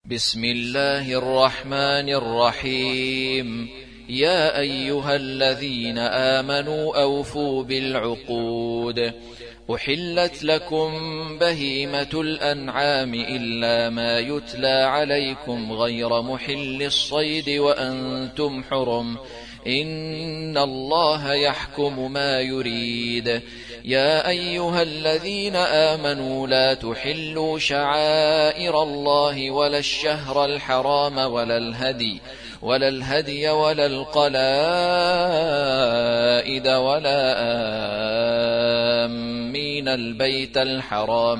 بسم الله الرحمن الرحيم. يا أيها الذين آمنوا أوفوا بالعقود. أحلت لكم بهيمة الأنعام إلا ما يتلى عليكم غير محل الصيد وأنتم حرم، إن الله يحكم ما يريد. يا أيها الذين آمنوا لا تحلوا شعائر الله ولا الشهر الحرام ولا الهدي ولا القلائد ولا آمين البيت الحرام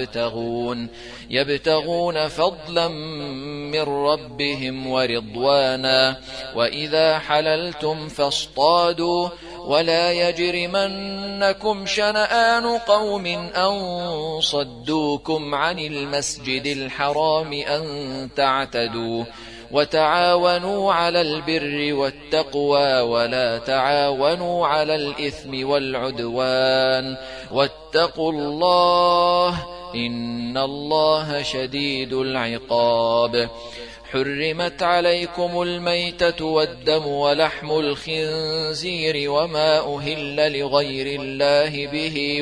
يبتغون فضلا من ربهم ورضوانا، وإذا حللتم فاصطادوا، ولا يجرمنكم شنآن قوم أن صدوكم عن المسجد الحرام أن تعتدوا، وتعاونوا على البر والتقوى ولا تعاونوا على الإثم والعدوان، واتقوا الله إن الله شديد العقاب. حرمت عليكم الميتة والدم ولحم الخنزير وما أهل لغير الله به،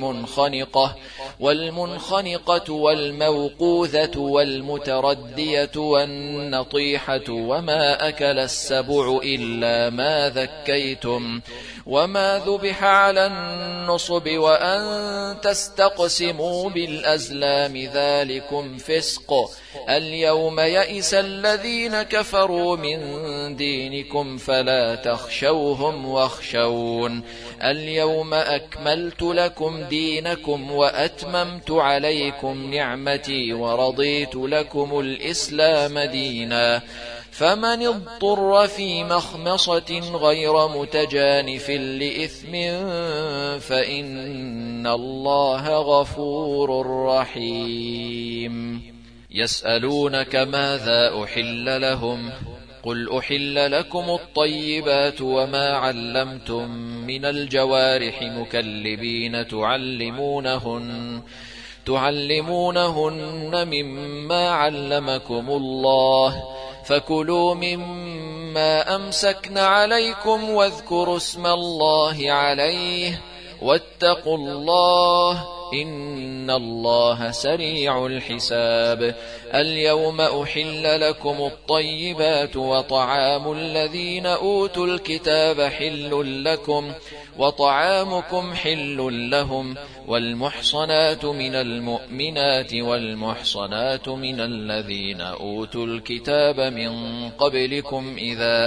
والمنخنقة والموقوذة والمتردية والنطيحة وما أكل السبع إلا ما ذكيتم، وما ذبح على النصب، وأن تستقسموا بالأزلام ذلكم فسق. اليوم يئس الذين كفروا من دينكم فلا تخشوهم واخشون. اليوم أكملت لكم دينكم وأتممت عليكم نعمتي ورضيت لكم الإسلام دينا. فمن اضطر في مخمصة غير متجانف لإثم فإن الله غفور رحيم. يسألونك ماذا أحل لهم؟ قل أحل لكم الطيبات وما علمتم من الجوارح مكلبين تعلمونهن مما علمكم الله، فكلوا مما أمسكن عليكم واذكروا اسم الله عليه، واتقوا الله إن الله سريع الحساب. اليوم أحل لكم الطيبات وطعام الذين أوتوا الكتاب حل لكم وطعامكم حل لهم، والمحصنات من المؤمنات والمحصنات من الذين أوتوا الكتاب من قبلكم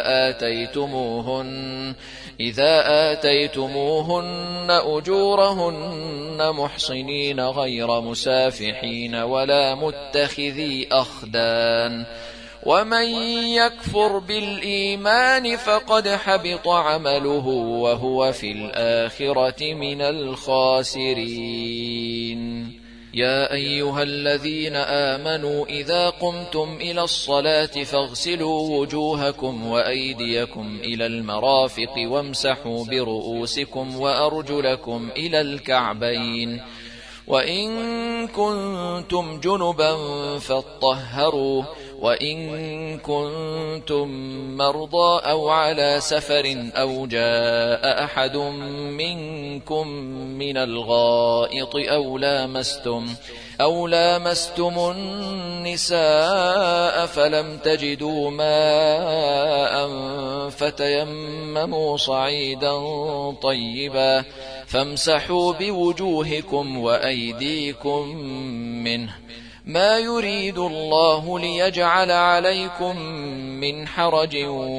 إذا آتيتموهن أجورهن محصنين غير مسافحين ولا متخذي أخدان، ومن يكفر بالإيمان فقد حبط عمله وهو في الآخرة من الخاسرين. يا أيها الذين آمنوا إذا قمتم إلى الصلاة فاغسلوا وجوهكم وأيديكم إلى المرافق وامسحوا برؤوسكم وأرجلكم إلى الكعبين، وإن كنتم جنبا فاطهروا، وإن كنتم مرضى أو على سفر أو جاء أحد منكم من الغائط أو لامستم النساء فلم تجدوا ماء فتيمموا صعيدا طيبا فامسحوا بوجوهكم وأيديكم منه، ما يريد الله ليجعل عليكم من حرج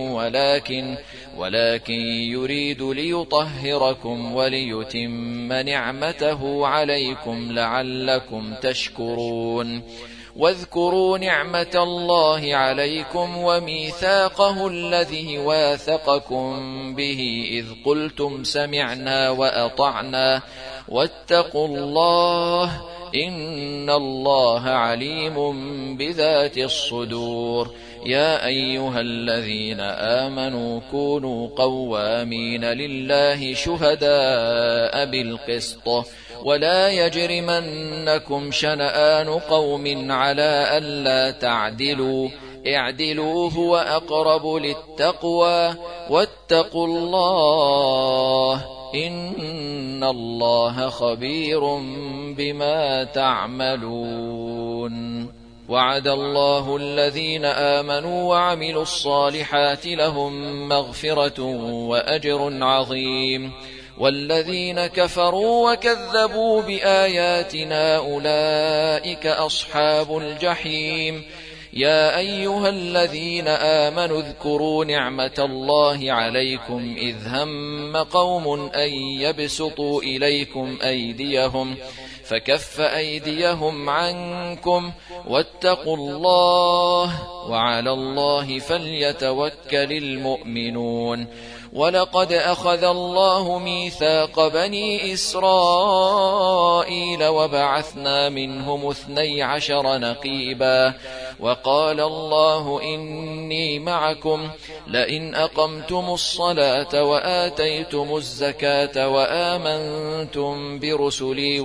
ولكن يريد ليطهركم وليتم نعمته عليكم لعلكم تشكرون. واذكروا نعمة الله عليكم وميثاقه الذي واثقكم به إذ قلتم سمعنا وأطعنا، واتقوا الله إن الله عليم بذات الصدور. يا أيها الذين آمنوا كونوا قوامين لله شهداء بالقسط ولا يجرمنكم شنآن قوم على ألا تعدلوا اعدلوا هو أقرب للتقوى واتقوا الله إن الله خبير بما تعملون. وعد الله الذين آمنوا وعملوا الصالحات لهم مغفرة وأجر عظيم، والذين كفروا وكذبوا بآياتنا أولئك أصحاب الجحيم. يا أيها الذين آمنوا اذكروا نعمة الله عليكم إذ هم قوم أن يبسطوا إليكم أيديهم فكف أيديهم عنكم واتقوا الله وعلى الله فليتوكل المؤمنون. ولقد أخذ الله ميثاق بني إسرائيل وبعثنا منهم 12 نقيبا وقال الله إني معكم لئن أقمتم الصلاة وآتيتم الزكاة وآمنتم برسلي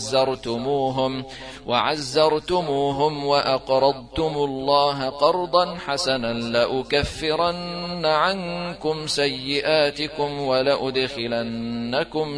وعزرتموهم وأقرضتم الله قرضا حسنا لأكفرن عنكم سيئاتكم ولأدخلنكم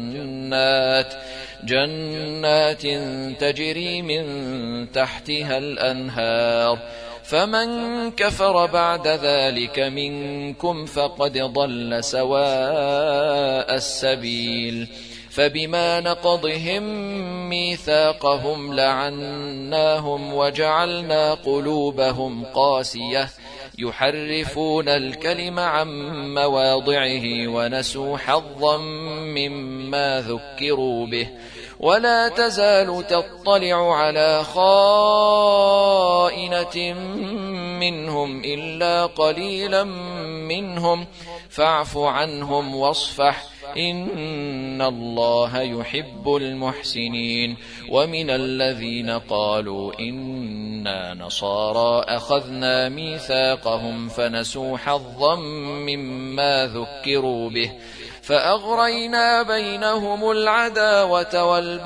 جنات تجري من تحتها الأنهار فمن كفر بعد ذلك منكم فقد ضل سواء السبيل. فبما نقضهم ميثاقهم لعناهم وجعلنا قلوبهم قاسية يحرفون الكلم عن مواضعه ونسوا حظا مما ذكروا به. ولا تزال تطلع على خائنة منهم إلا قليلا منهم فاعف عنهم واصفح إن الله يحب المحسنين. ومن الذين قالوا إنا نصارى أخذنا ميثاقهم فنسوا حظا مما ذكروا به فأغرينا بينهم العداوة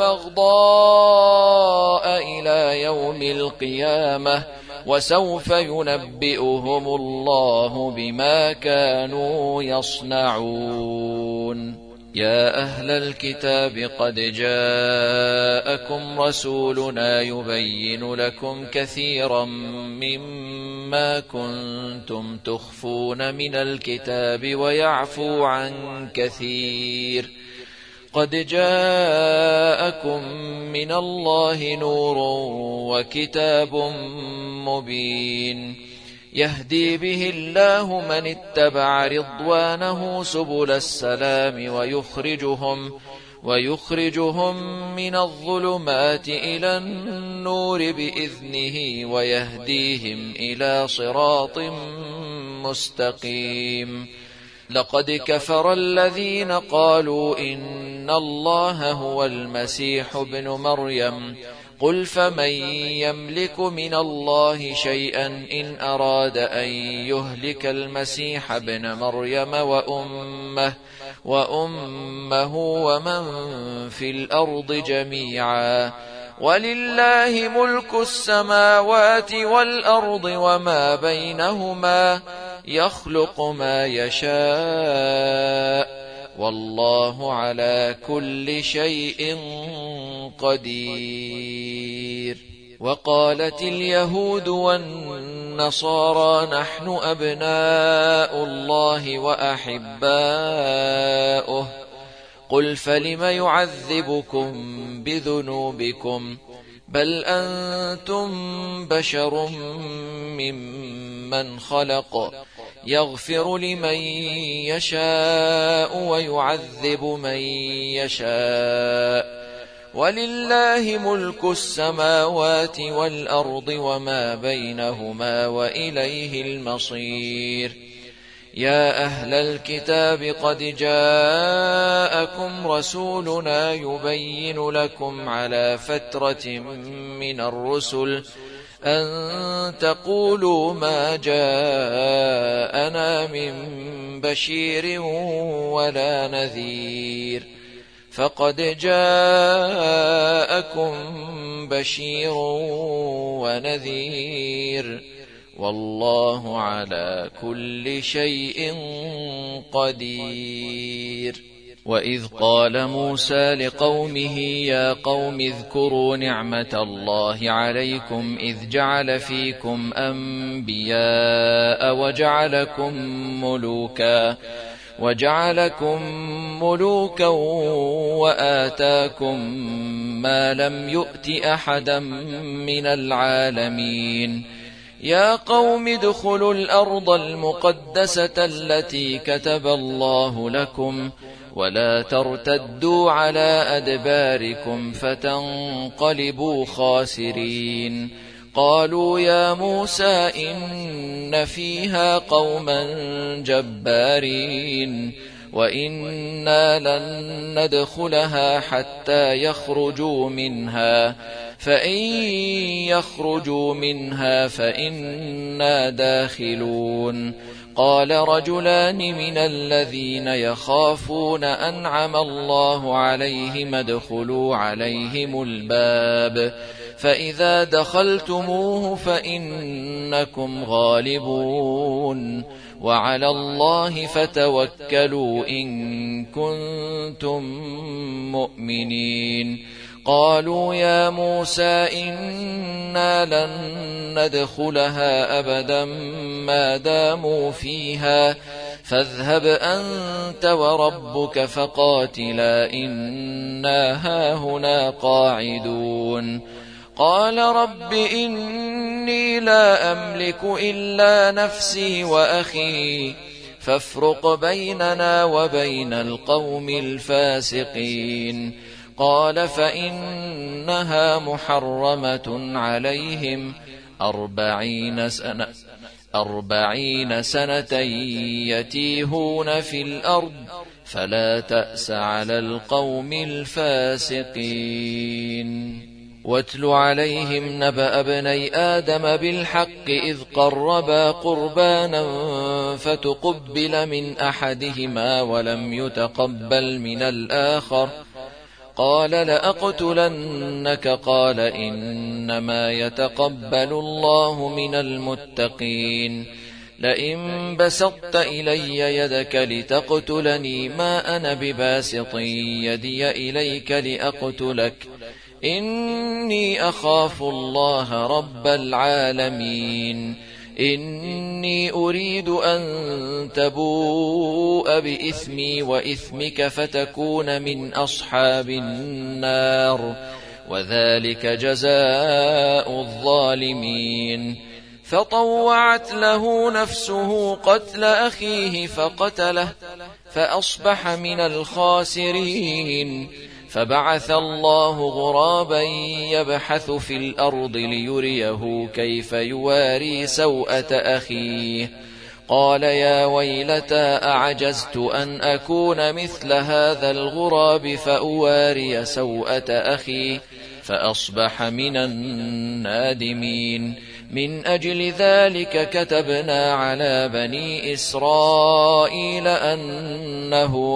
والبغضاء إلى يوم القيامة وسوف ينبئهم الله بما كانوا يصنعون. يا أهل الكتاب قد جاءكم رسولنا يبين لكم كثيرا مما كنتم تخفون من الكتاب ويعفو عن كثير. قد جاءكم من الله نور وكتاب مبين يهدي به الله من اتبع رضوانه سبل السلام ويخرجهم من الظلمات إلى النور بإذنه ويهديهم إلى صراط مستقيم. لقد كفر الذين قالوا إن الله هو المسيح ابن مريم قل فمن يملك من الله شيئا إن أراد أن يهلك المسيح ابن مريم وأمه ومن في الأرض جميعا ولله ملك السماوات والأرض وما بينهما يخلق ما يشاء والله على كل شيء قدير. وقالت اليهود والنصارى نحن أبناء الله وأحباؤه قل فلم يعذبكم بذنوبكم بل أنتم بشر ممن خلق يغفر لمن يشاء ويعذب من يشاء ولله ملك السماوات والأرض وما بينهما وإليه المصير. يا أهل الكتاب قد جاءكم رسولنا يبين لكم على فترة من الرسل أن تقولوا ما جاءنا من بشير ولا نذير فقد جاءكم بشير ونذير والله على كل شيء قدير. وإذ قال موسى لقومه يا قوم اذكروا نعمة الله عليكم إذ جعل فيكم أنبياء وجعلكم ملوكا وآتاكم ما لم يؤت أحدا من العالمين. يا قوم ادخلوا الأرض المقدسة التي كتب الله لكم ولا ترتدوا على أدباركم فتنقلبوا خاسرين. قالوا يا موسى إن فيها قوما جبارين وإنا لن ندخلها حتى يخرجوا منها فإن يخرجوا منها فإنا داخلون. قال رجلان من الذين يخافون أنعم الله عليهم ادخلوا عليهم الباب فإذا دخلتموه فإنكم غالبون وعلى الله فتوكلوا إن كنتم مؤمنين. قالوا يا موسى إنا لن ندخلها أبدا ما داموا فيها فاذهب أنت وربك فقاتلا إنا هاهنا قاعدون. قال رب إني لا أملك إلا نفسي وأخي فافرق بيننا وبين القوم الفاسقين. قال فإنها محرمة عليهم 40 سنة يتيهون في الأرض فلا تأس على القوم الفاسقين. واتل عليهم نبأ ابني آدم بالحق إذ قربا قربانا فتقبل من أحدهما ولم يتقبل من الآخر قال لأقتلنك قال إنما يتقبل الله من المتقين. لئن بسطت إلي يدك لتقتلني ما أنا بباسط يدي إليك لأقتلك إني أخاف الله رب العالمين. إني أريد أن تبوء بإثمي وإثمك فتكون من أصحاب النار وذلك جزاء الظالمين. فطوعت له نفسه قتل أخيه فقتله فأصبح من الخاسرين. فبعث الله غرابا يبحث في الأرض ليريه كيف يواري سوءة أخيه قال يا ويلتى أعجزت أن أكون مثل هذا الغراب فأواري سوءة أخي فأصبح من النادمين. من أجل ذلك كتبنا على بني إسرائيل أنه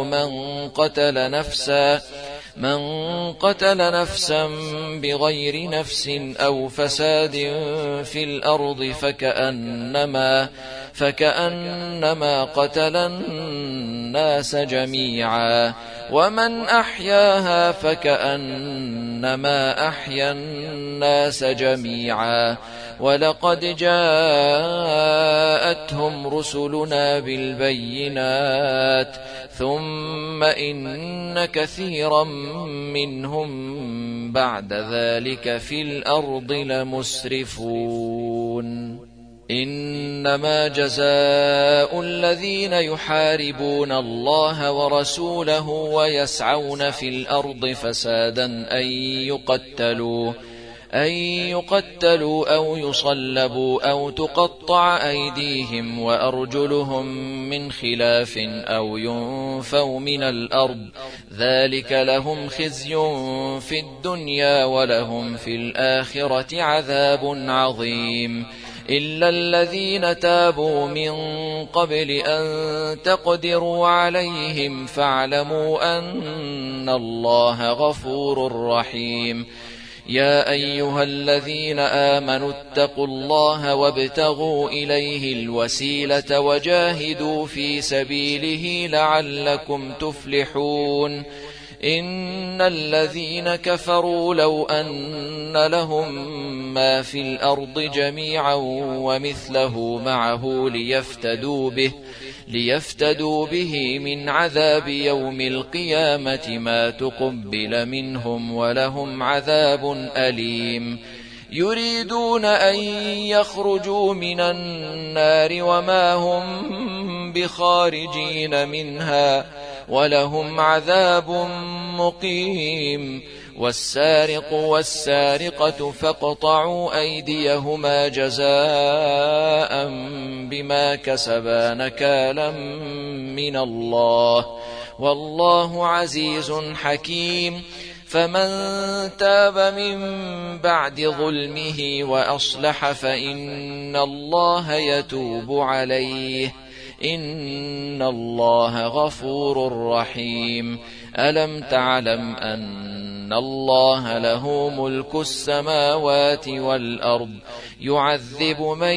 من قتل نفسا بغير نفس أو فساد في الأرض فكأنما قتل الناس جميعا ومن أحياها فكأنما أحيا الناس جميعا. ولقد جاءتهم رسلنا بالبينات ثم إن كثيرا منهم بعد ذلك في الأرض لمسرفون. إنما جزاء الذين يحاربون الله ورسوله ويسعون في الأرض فسادا أن يقتلوا أو يصلبوا أو تقطع أيديهم وأرجلهم من خلاف أو ينفوا من الأرض ذلك لهم خزي في الدنيا ولهم في الآخرة عذاب عظيم. إلا الذين تابوا من قبل أن تقدروا عليهم فاعلموا أن الله غفور رحيم. يا أيها الذين آمنوا اتقوا الله وابتغوا إليه الوسيلة وجاهدوا في سبيله لعلكم تفلحون. إن الذين كفروا لو أن لهم ما في الأرض جميعا ومثله معه ليفتدوا به من عذاب يوم القيامة ما تقبل منهم ولهم عذاب أليم. يريدون أن يخرجوا من النار وما هم بخارجين منها ولهم عذاب مقيم. والسارق والسارقة فاقطعوا أيديهما جزاء بما كسبا نكالا من الله والله عزيز حكيم. فمن تاب من بعد ظلمه وأصلح فإن الله يتوب عليه إن الله غفور رحيم. ألم تعلم أن الله له ملك السماوات والأرض يعذب من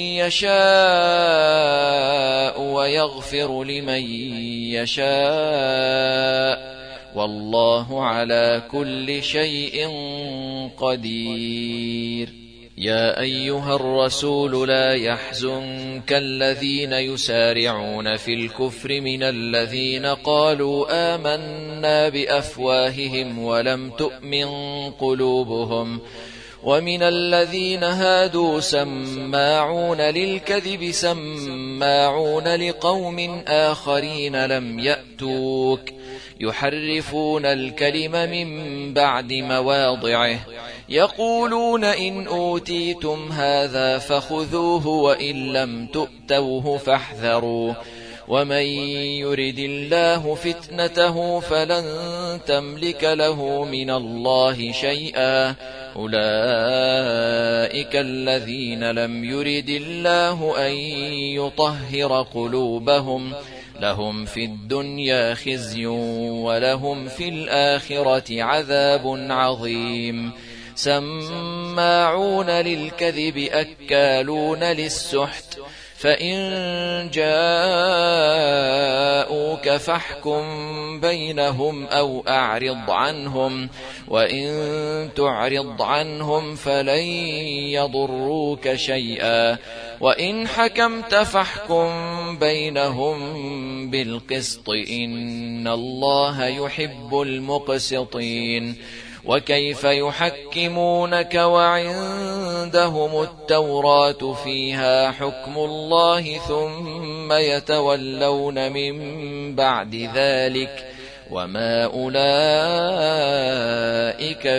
يشاء ويغفر لمن يشاء والله على كل شيء قدير. يا أيها الرسول لا يحزنك الذين يسارعون في الكفر من الذين قالوا آمنا بأفواههم ولم تؤمن قلوبهم ومن الذين هادوا سماعون للكذب سماعون لقوم آخرين لم يأتوك يحرفون الكلم من بعد مواضعه يقولون إن أوتيتم هذا فخذوه وإن لم تؤتوه فاحذروا ومن يرد الله فتنته فلن تملك له من الله شيئا أولئك الذين لم يرد الله أن يطهر قلوبهم لهم في الدنيا خزي ولهم في الآخرة عذاب عظيم. سماعون للكذب أكالون للسحت فإن جاءوك فاحكم بينهم أو أعرض عنهم وإن تعرض عنهم فلن يضروك شيئا وإن حكمت فاحكم بينهم بالقسط إن الله يحب المقسطين. وكيف يحكمونك وعندهم التوراة فيها حكم الله ثم يتولون من بعد ذلك وما أولئك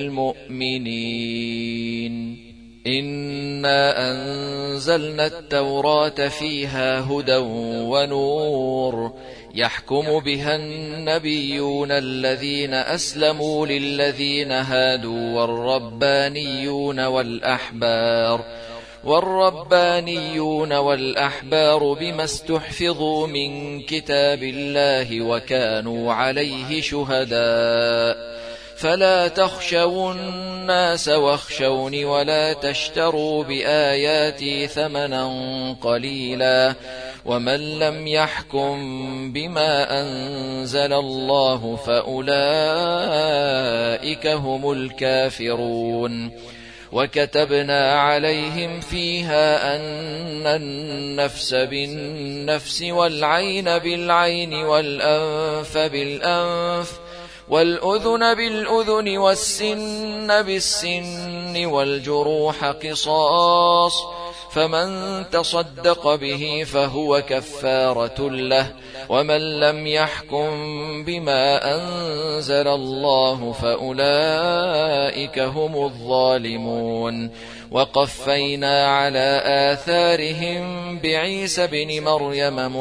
بالمؤمنين. إنا أنزلنا التوراة فيها هدى ونور يحكم بها النبيون الذين أسلموا للذين هادوا والربانيون والأحبار بما استحفظوا من كتاب الله وكانوا عليه شهداء فلا تخشوا الناس واخشوني ولا تشتروا بآياتي ثمنا قليلا ومن لم يحكم بما أنزل الله فأولئك هم الكافرون. وكتبنا عليهم فيها أن النفس بالنفس والعين بالعين والأنف بالأنف والأذن بالأذن والسن بالسن والجروح قصاص فمن تصدق به فهو كفارة له ومن لم يحكم بما أنزل الله فأولئك هم الظالمون. وقفينا على آثارهم بعيسى بن مريم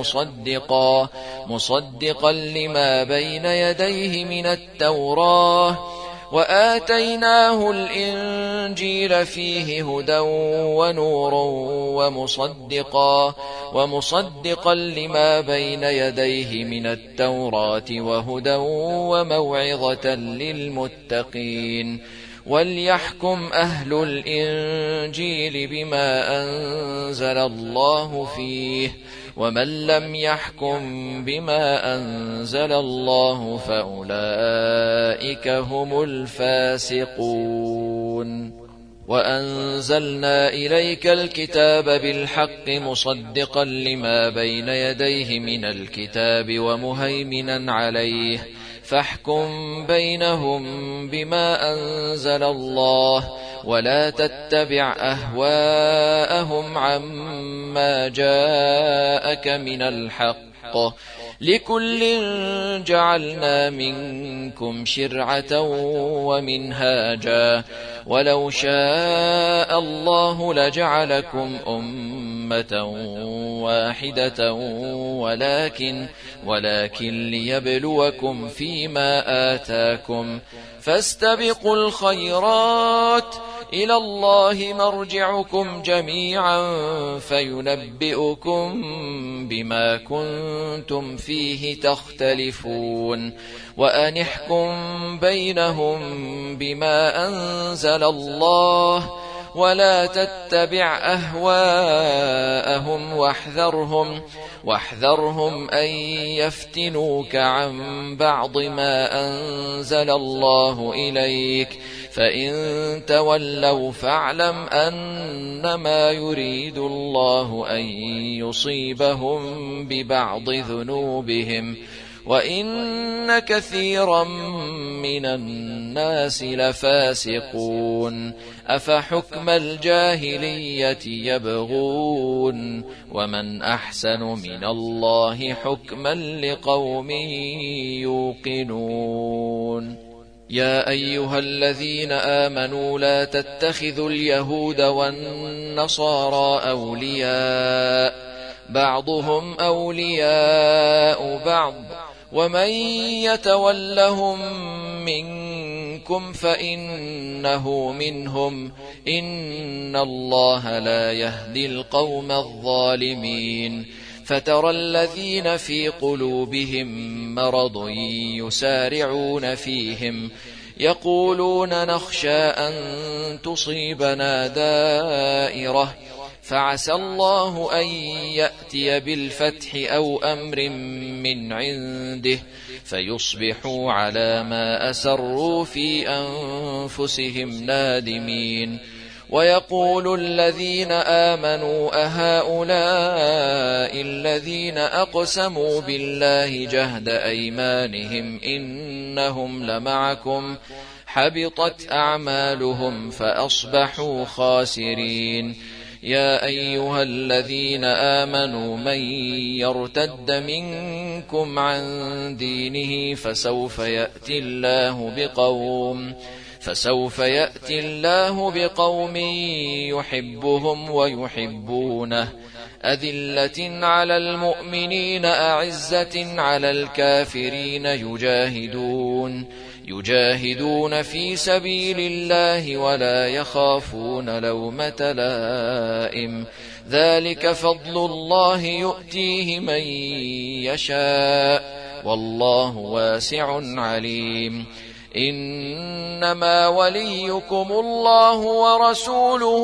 مصدقا لما بين يديه من التوراة وآتيناه الإنجيل فيه هدى ونور ومصدقا لما بين يديه من التوراة وهدى وموعظة للمتقين. وليحكم أهل الإنجيل بما أنزل الله فيه، ومن لم يحكم بما أنزل الله فأولئك هم الفاسقون. وأنزلنا إليك الكتاب بالحق مصدقا لما بين يديه من الكتاب ومهيمنا عليه، فاحكم بينهم بما أنزل الله، ولا تتبع أهواءهم عما جاءك من الحق، لكل جعلنا منكم شرعة ومنهاجا، ولو شاء الله لجعلكم أمة واحدة ولكن ليبلوكم فيما آتاكم، فاستبقوا الخيرات، إلى الله مرجعكم جميعا فينبئكم بما كنتم فيه تختلفون. وأنحكم بينهم بما أنزل الله، ولا تتبع أهواءهم واحذرهم أن يفتنوك عن بعض ما أنزل الله إليك، فإن تولوا فاعلم أنما يريد الله أن يصيبهم ببعض ذنوبهم، وإن كثيرا من الناس لفاسقون. أفحكم الجاهلية يبغون، ومن أحسن من الله حكما لقوم يوقنون. يا أيها الذين آمنوا لا تتخذوا اليهود والنصارى أولياء، بعضهم أولياء بعض، ومن يتولهم منكم فإنه منهم، إن الله لا يهدي القوم الظالمين. فترى الذين في قلوبهم مرض يسارعون فيهم، يقولون نخشى أن تصيبنا دائرة، فعسى الله أن يأتي بالفتح أو أمر من عنده، فيصبحوا على ما أسروا في أنفسهم نادمين. ويقول الذين آمنوا أهؤلاء الذين أقسموا بالله جهد أيمانهم إنهم لمعكم، حبطت أعمالهم فأصبحوا خاسرين. يا أيها الذين آمنوا من يرتد منكم عن دينه فسوف يأتي الله بقوم يحبهم ويحبونه، أذلة على المؤمنين أعزة على الكافرين، يجاهدون في سبيل الله ولا يخافون لومة لائم، ذلك فضل الله يؤتيه من يشاء، والله واسع عليم. إنما وليكم الله ورسوله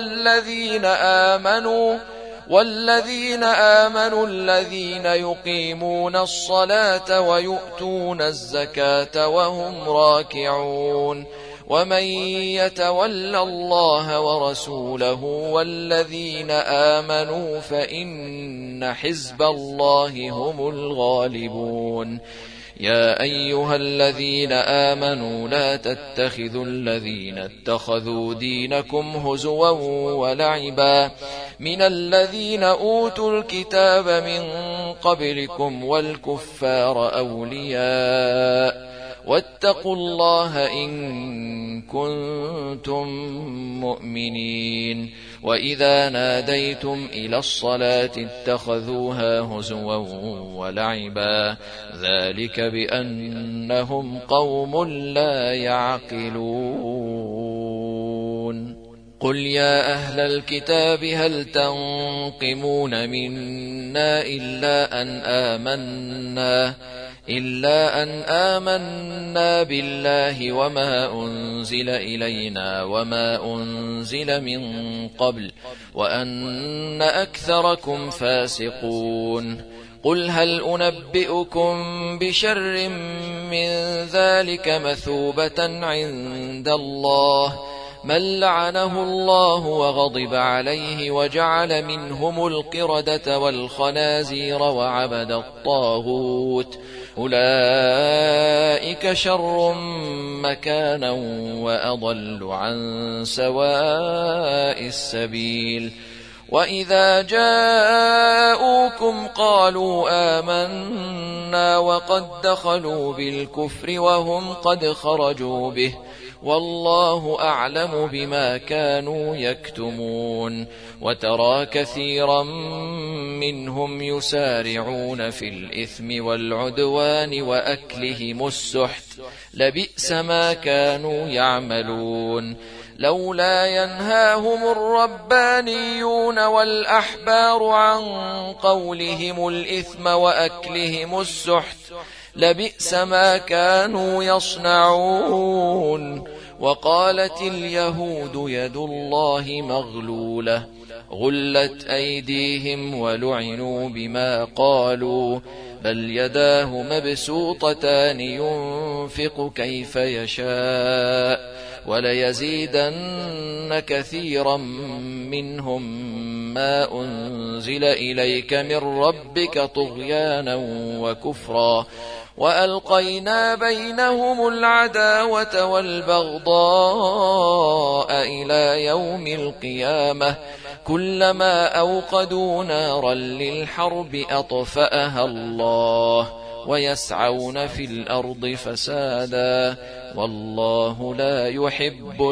والذين آمنوا الذين يقيمون الصلاة ويؤتون الزكاة وهم راكعون. ومن يتول الله ورسوله والذين آمنوا فإن حزب الله هم الغالبون. يا أيها الذين آمنوا لا تتخذوا الذين اتخذوا دينكم هزوا ولعبا من الذين أوتوا الكتاب من قبلكم والكفار أولياء، واتقوا الله إن كنتم مؤمنين. وإذا ناديتم إلى الصلاة اتخذوها هزوا ولعبا ذلك بأنهم قوم لا يعقلون. قل يا أهل الكتاب هل تنقمون منا إلا أن آمنا بالله وما أنزل إلينا وما أنزل من قبل وأن أكثركم فاسقون. قل هل أنبئكم بشر من ذلك مثوبة عند الله من لعنه الله وغضب عليه وجعل منهم القردة والخنازير وعبد الطاغوت أولئك شر مكانا وأضل عن سواء السبيل. وإذا جاءوكم قالوا آمنا وقد دخلوا بالكفر وهم قد خرجوا به والله أعلم بما كانوا يكتمون. وترى كثيرا منهم يسارعون في الإثم والعدوان وأكلهم السحت لبئس ما كانوا يعملون. لولا ينهاهم الربانيون والأحبار عن قولهم الإثم وأكلهم السحت لبئس ما كانوا يصنعون. وقالت اليهود يد الله مغلولة غلت أيديهم ولعنوا بما قالوا بل يداه مبسوطتان ينفق كيف يشاء وليزيدن كثيرا منهم ما أنزل إليك من ربك طغيانا وكفرا وألقينا بينهم العداوة والبغضاء إلى يوم القيامة كلما أوقدوا نارا للحرب أطفأها الله ويسعون في الأرض فسادا والله لا يحب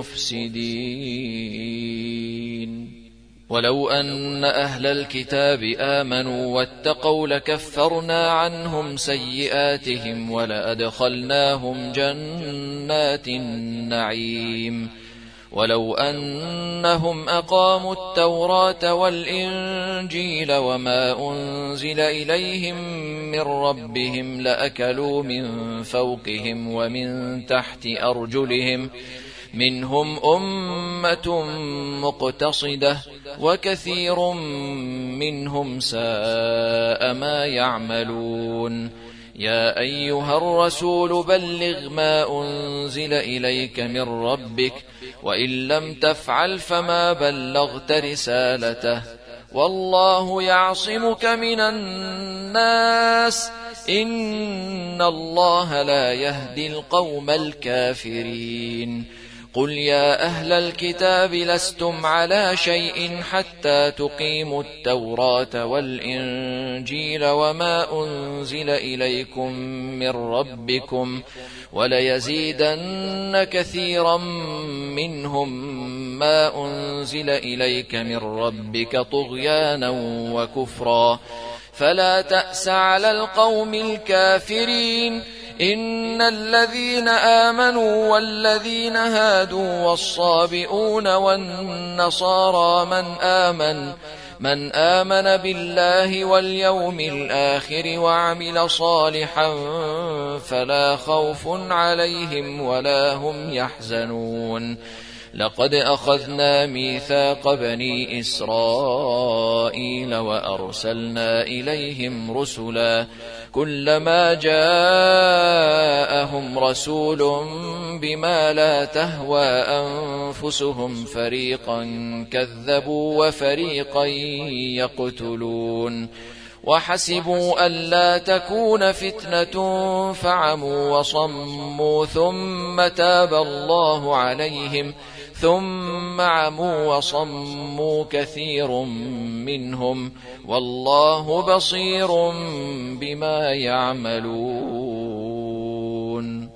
المفسدين. ولو أن أهل الكتاب آمنوا واتقوا لكفرنا عنهم سيئاتهم ولأدخلناهم جنات النعيم. ولو أنهم أقاموا التوراة والإنجيل وما أنزل إليهم من ربهم لأكلوا من فوقهم ومن تحت أرجلهم منهم أمة مقتصدة وكثير منهم ساء ما يعملون. يا أيها الرسول بلغ ما أنزل إليك من ربك وإن لم تفعل فما بلغت رسالته والله يعصمك من الناس إن الله لا يهدي القوم الكافرين. قل يا أهل الكتاب لستم على شيء حتى تقيموا التوراة والإنجيل وما أنزل إليكم من ربكم وليزيدن كثيرا منهم ما أنزل إليك من ربك طغيانا وكفرا فلا تأس على القوم الكافرين. إن الذين آمنوا والذين هادوا والصابئون والنصارى من آمن بالله واليوم الآخر وعمل صالحا فلا خوف عليهم ولا هم يحزنون. لقد أخذنا ميثاق بني إسرائيل وأرسلنا إليهم رسلا كلما جاءهم رسول بما لا تهوى أنفسهم فريقا كذبوا وفريقا يقتلون. وحسبوا ألا تكون فتنة فعموا وصموا ثم تاب الله عليهم ثم عموا وصموا كثير منهم والله بصير بما يعملون.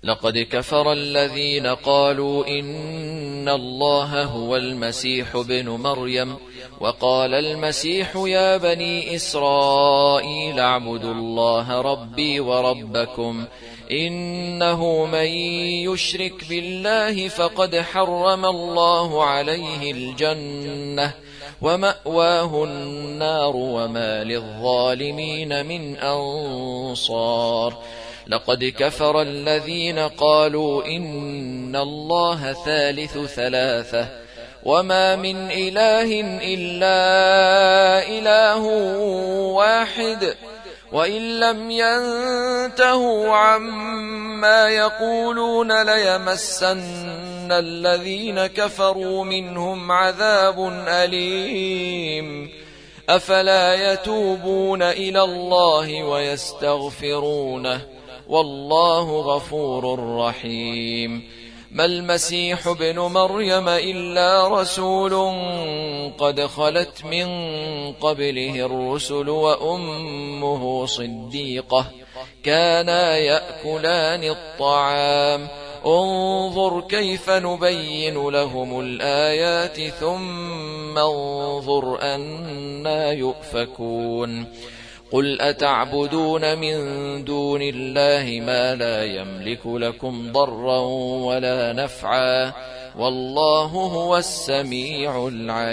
لقد كفر الذين قالوا إن الله هو المسيح ابن مريم وقال المسيح يا بني إسرائيل اعبدوا الله ربي وربكم إنه من يشرك بالله فقد حرم الله عليه الجنة ومأواه النار وما للظالمين من أنصار لقد كفر الذين قالوا إن الله ثالث ثلاثة وما من إله إلا إله واحد وإن لم ينتهوا عما يقولون ليمسن الذين كفروا منهم عذاب أليم أفلا يتوبون إلى الله ويستغفرونه والله غفور رحيم ما المسيح ابن مريم إلا رسول قد خلت من قبله الرسل وأمه صديقة كانا يأكلان الطعام انظر كيف نبين لهم الآيات ثم انظر أنى يؤفكون قل أتعبدون من دون الله ما لا يملك لكم ضرا ولا نفعا والله هو السميع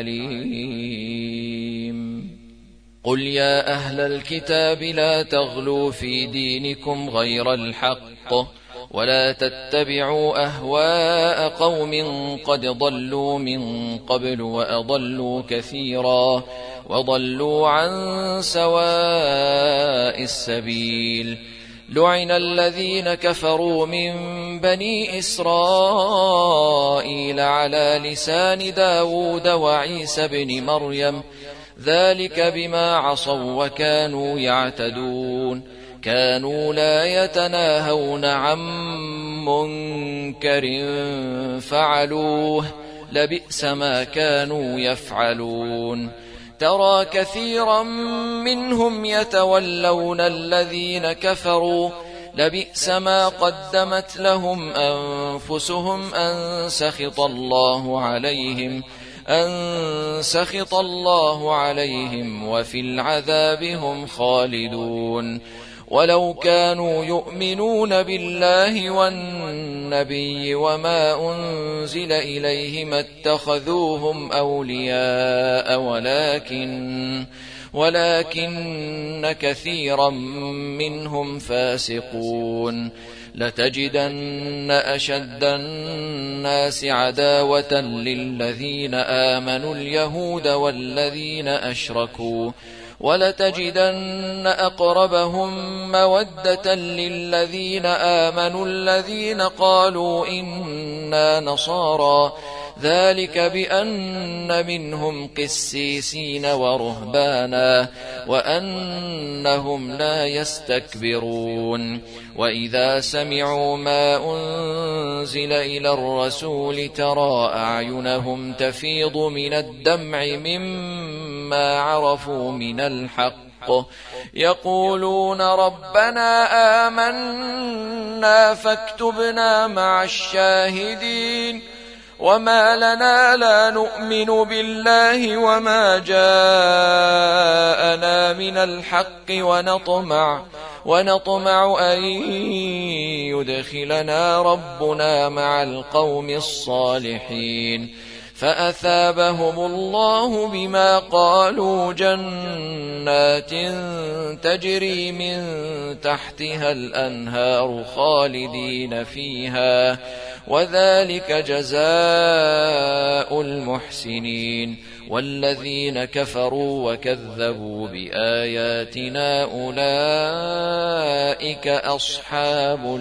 العليم قل يا أهل الكتاب لا تغلوا في دينكم غير الحق ولا تتبعوا أهواء قوم قد ضلوا من قبل وأضلوا كثيرا وضلوا عن سواء السبيل لعن الذين كفروا من بني إسرائيل على لسان داود وعيسى بن مريم ذلك بما عصوا وكانوا يعتدون كانوا لا يتناهون عن منكر فعلوه لبئس ما كانوا يفعلون ترى كثيرا منهم يتولون الذين كفروا لبئس ما قدمت لهم أنفسهم أن سخط الله عليهم وفي العذاب هم خالدون ولو كانوا يؤمنون بالله والنبي وما أنزل إليه ما اتخذوهم أولياء ولكن كثيرا منهم فاسقون لتجدن أشد الناس عداوة للذين آمنوا اليهود والذين أشركوا ولتجدن أقربهم مودة للذين آمنوا الذين قالوا إنا نصارى ذلك بأن منهم قسيسين ورهبانا وأنهم لا يستكبرون وإذا سمعوا ما أنزل إلى الرسول ترى أعينهم تفيض من الدمع مما عرفوا من الحق يقولون ربنا آمنا فاكتبنا مع الشاهدين وما لنا لا نؤمن بالله وما جاءنا من الحق ونطمع أن يدخلنا ربنا مع القوم الصالحين فأثابهم الله بما قالوا جنات تجري من تحتها الأنهار خالدين فيها وذلك جزاء المحسنين والذين كفروا وكذبوا بآياتنا أولئك أصحاب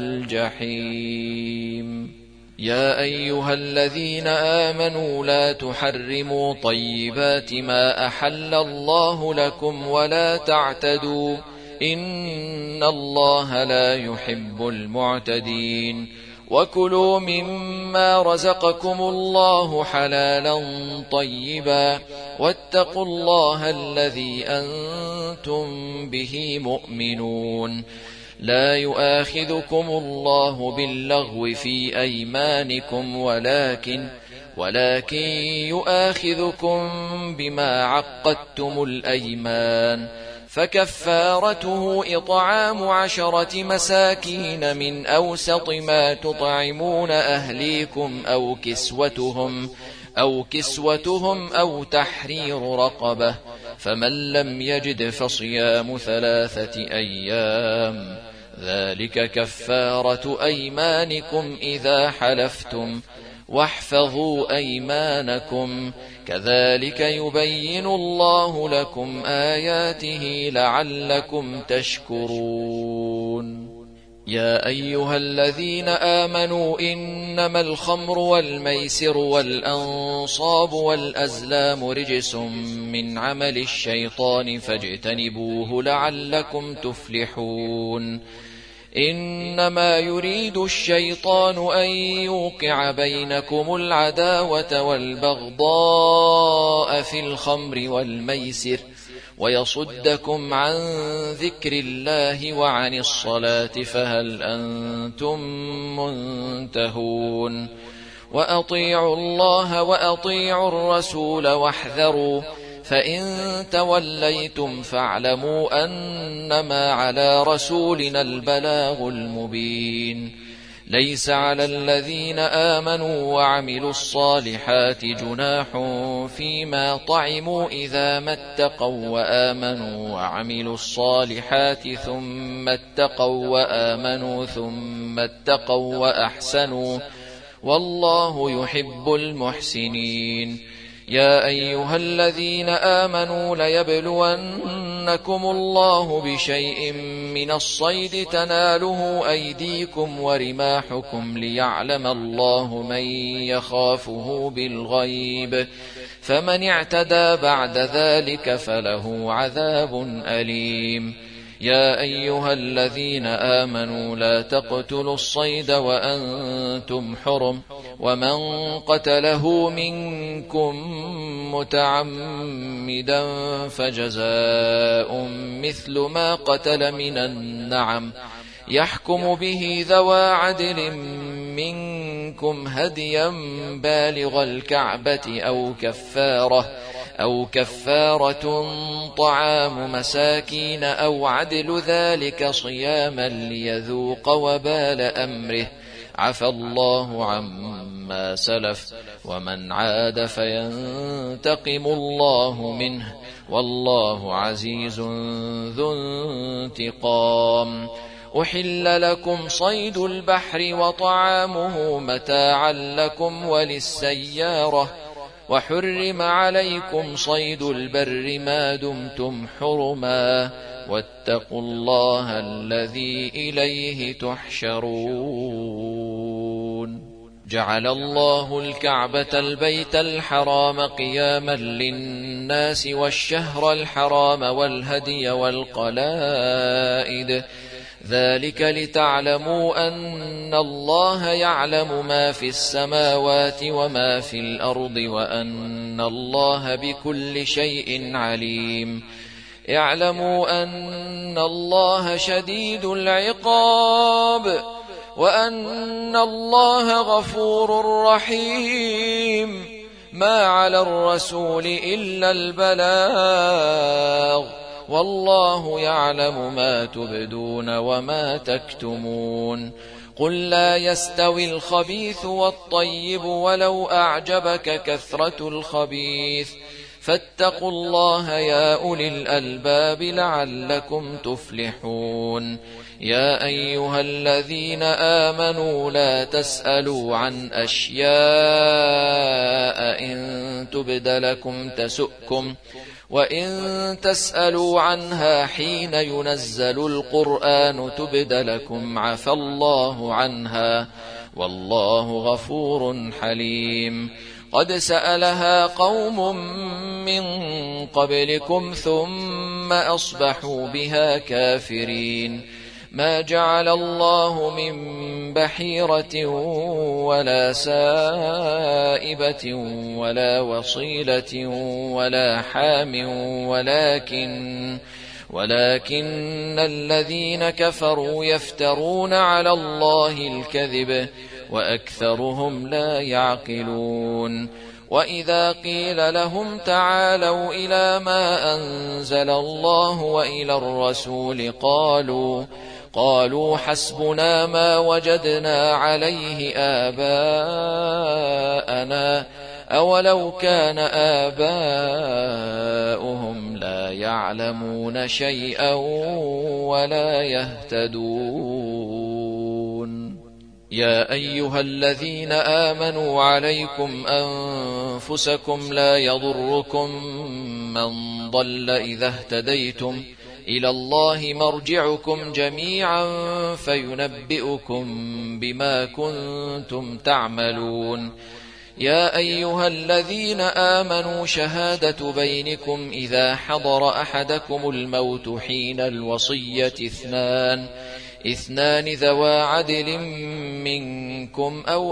الجحيم يا أيها الذين آمنوا لا تحرموا طيبات ما أحل الله لكم ولا تعتدوا إن الله لا يحب المعتدين وكلوا مما رزقكم الله حلالا طيبا واتقوا الله الذي أنتم به مؤمنون لا يؤاخذكم الله باللغو في أيمانكم ولكن يؤاخذكم بما عقدتم الأيمان، فكفارته إطعام 10 مساكين من أوسط ما تطعمون أهليكم أو كسوتهم أو تحرير رقبة، فمن لم يجد فصيام 3 أيام، ذلك كفارة أيمانكم إذا حلفتم، واحفظوا أيمانكم، كذلك يبين الله لكم آياته لعلكم تشكرون. يا أيها الذين آمنوا إنما الخمر والميسر والأنصاب والأزلام رجس من عمل الشيطان فاجتنبوه لعلكم تفلحون. إنما يريد الشيطان أن يوقع بينكم العداوة والبغضاء في الخمر والميسر ويصدكم عن ذكر الله وعن الصلاة، فهل أنتم منتهون؟ وأطيعوا الله وأطيعوا الرسول واحذروا، فإن توليتم فاعلموا أنما على رسولنا البلاغ المبين. ليس على الذين آمنوا وعملوا الصالحات جناح فيما طعموا إذا ما اتقوا وآمنوا وعملوا الصالحات ثم اتقوا وآمنوا ثم اتقوا وأحسنوا، والله يحب المحسنين. يا أيها الذين آمنوا ليبلونكم الله بشيء من الصيد تناله أيديكم ورماحكم ليعلم الله من يخافه بالغيب، فمن اعتدى بعد ذلك فله عذاب أليم. يا أيها الذين آمنوا لا تقتلوا الصيد وأنتم حرم، ومن قتله منكم متعمدا فجزاء مثل ما قتل من النعم، يحكم به ذوى عدل منكم هديا بالغ الكعبة أو كفارة طعام مساكين أو عدل ذلك صياما ليذوق وبال أمره، عفى الله عما سلف، ومن عاد فينتقم الله منه، والله عزيز ذو انتقام. أحل لكم صيد البحر وطعامه متاعا لكم وللسيارة، وحرم عليكم صيد البر ما دمتم حرما، واتقوا الله الذي إليه تحشرون. جعل الله الكعبة البيت الحرام قياما للناس والشهر الحرام والهدي والقلائد، ذلك لتعلموا أن الله يعلم ما في السماوات وما في الأرض وأن الله بكل شيء عليم. اعلموا أن الله شديد العقاب وأن الله غفور رحيم. ما على الرسول إلا البلاغ، والله يعلم ما تبدون وما تكتمون. قل لا يستوي الخبيث والطيب ولو أعجبك كثرة الخبيث، فاتقوا الله يا أولي الألباب لعلكم تفلحون. يا أيها الذين آمنوا لا تسألوا عن أشياء إن تبد لكم تسؤكم، وإن تسألوا عنها حين ينزل القرآن تبد لكم عفى الله عنها، والله غفور حليم. قد سألها قوم من قبلكم ثم أصبحوا بها كافرين. ما جعل الله من بحيرة ولا سائبة ولا وصيلة ولا حام، ولكن الذين كفروا يفترون على الله الكذب وأكثرهم لا يعقلون وإذا قيل لهم تعالوا إلى ما أنزل الله وإلى الرسول قالوا حسبنا ما وجدنا عليه آباءنا أولو كان آباؤهم لا يعلمون شيئا ولا يهتدون يا أيها الذين آمنوا عليكم أنفسكم لا يضركم من ضل إذا اهتديتم إلى الله مرجعكم جميعا فينبئكم بما كنتم تعملون يا أيها الذين آمنوا شهادة بينكم إذا حضر أحدكم الموت حين الوصية اثنان ذوا عدل منكم أو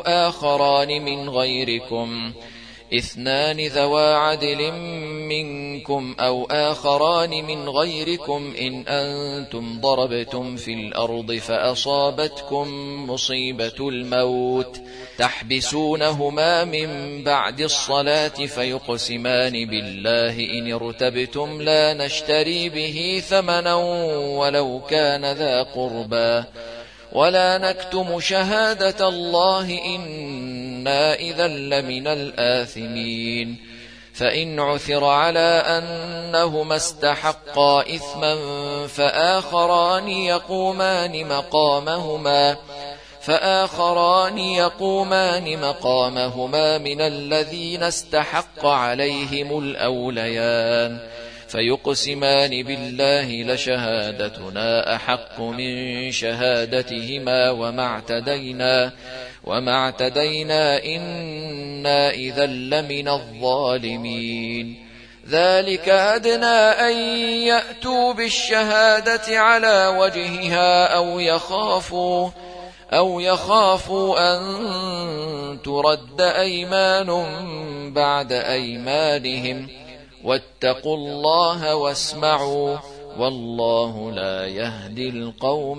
آخران من غيركم إن أنتم ضربتم في الأرض فأصابتكم مصيبة الموت تحبسونهما من بعد الصلاة فيقسمان بالله إن ارتبتم لا نشتري به ثمنا ولو كان ذا قربى ولا نكتم شهادة الله إنا إذا لمن الآثمين فإن عثر على أنهما استحقا إثما فآخران يقومان مقامهما من الذين استحق عليهم الأوليان فيقسمان بالله لشهادتنا أحق من شهادتهما وما اعتدينا إنا إذا لمن الظالمين ذلك أدنى أن يأتوا بالشهادة على وجهها أو يخافوا أن ترد أيمان بعد أيمانهم واتقوا الله واسمعوا والله لا يهدي القوم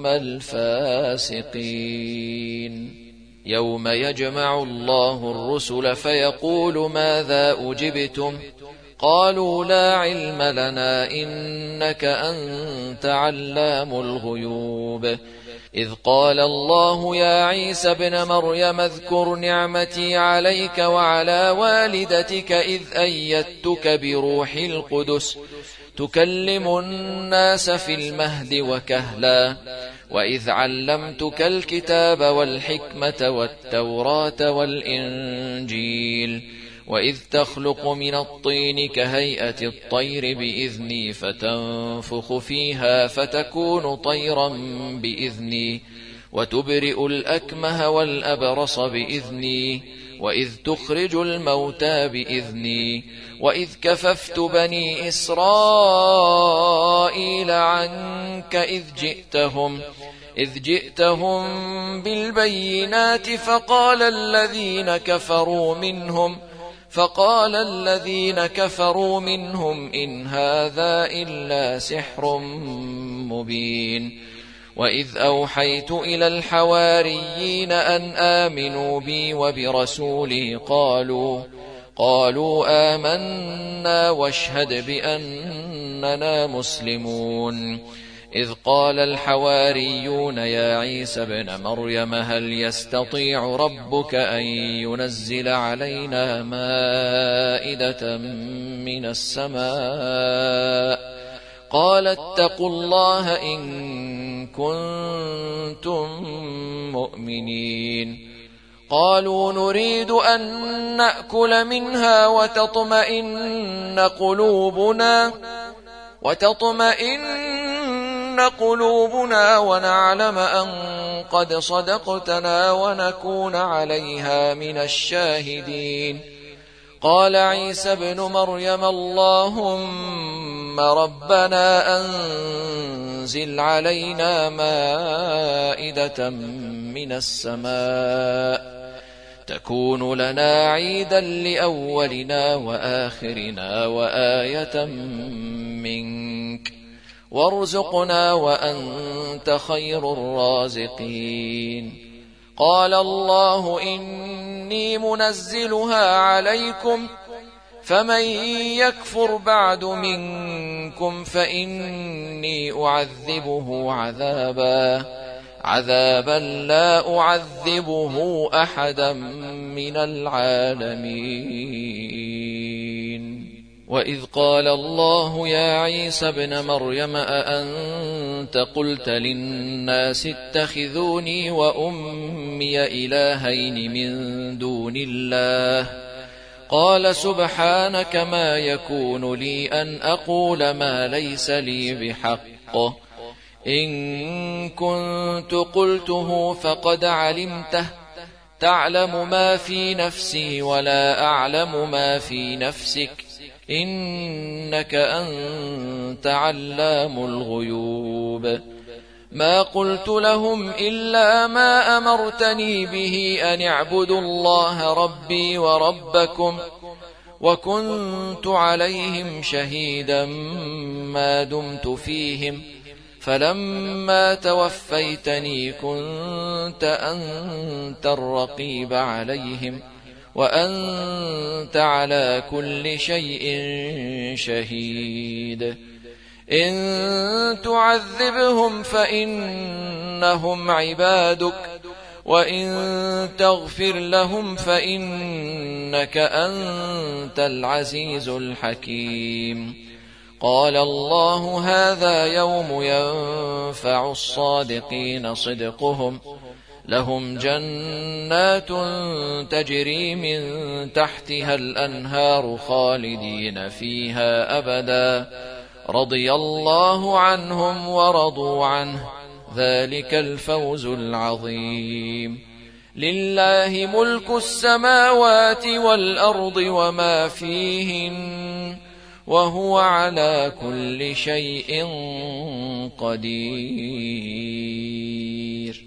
الفاسقين يوم يجمع الله الرسل فيقول ماذا أجبتم قالوا لا علم لنا إنك أنت علام الغيوب إذ قال الله يا عيسى ابن مريم اذكر نعمتي عليك وعلى والدتك إذ أيدتك بروح القدس تكلم الناس في المهد وكهلا وإذ علمتك الكتاب والحكمة والتوراة والإنجيل وإذ تخلق من الطين كهيئة الطير بإذني فتنفخ فيها فتكون طيرا بإذني وتبرئ الأكمه والأبرص بإذني وإذ تخرج الموتى بإذني وإذ كففت بني إسرائيل عنك إذ جئتهم بالبينات فقال الذين كفروا منهم إن هذا إلا سحر مبين وإذ أوحيت إلى الحواريين أن آمنوا بي وبرسولي قالوا آمنا واشهد بأننا مسلمون إذ قال الحواريون يا عيسى ابن مريم هل يستطيع ربك أن ينزل علينا مائدة من السماء قال اتقوا الله إن كنتم مؤمنين قالوا نريد أن نأكل منها وتطمئن قلوبنا ونعلم أن قد صدقتنا ونكون عليها من الشاهدين قال عيسى ابن مريم اللهم ربنا أنزل علينا مائدة من السماء تكون لنا عيدا لأولنا وآخرنا وآية منك وارزقنا وأنت خير الرازقين. قال الله إني منزلها عليكم فمن يكفر بعد منكم فإني أعذبه عذابا لا أعذبه أحدا من العالمين. وإذ قال الله يا عيسى ابن مريم أأنت قلت للناس اتخذوني وأمي إلهين من دون الله قال سبحانك ما يكون لي أن أقول ما ليس لي بحق إن كنت قلته فقد علمته تعلم ما في نفسي ولا أعلم ما في نفسك إنك أنت علام الغيوب. ما قلت لهم إلا ما أمرتني به أن اعبدوا الله ربي وربكم وكنت عليهم شهيدا ما دمت فيهم فلما توفيتني كنت أنت الرقيب عليهم وأنت على كل شيء شهيد. إن تعذبهم فإنهم عبادك وإن تغفر لهم فإنك أنت العزيز الحكيم. قال الله هذا يوم ينفع الصادقين صدقهم لهم جنات تجري من تحتها الأنهار خالدين فيها أبدا رضي الله عنهم ورضوا عنه ذلك الفوز العظيم. لله ملك السماوات والأرض وما فيهن وهو على كل شيء قدير.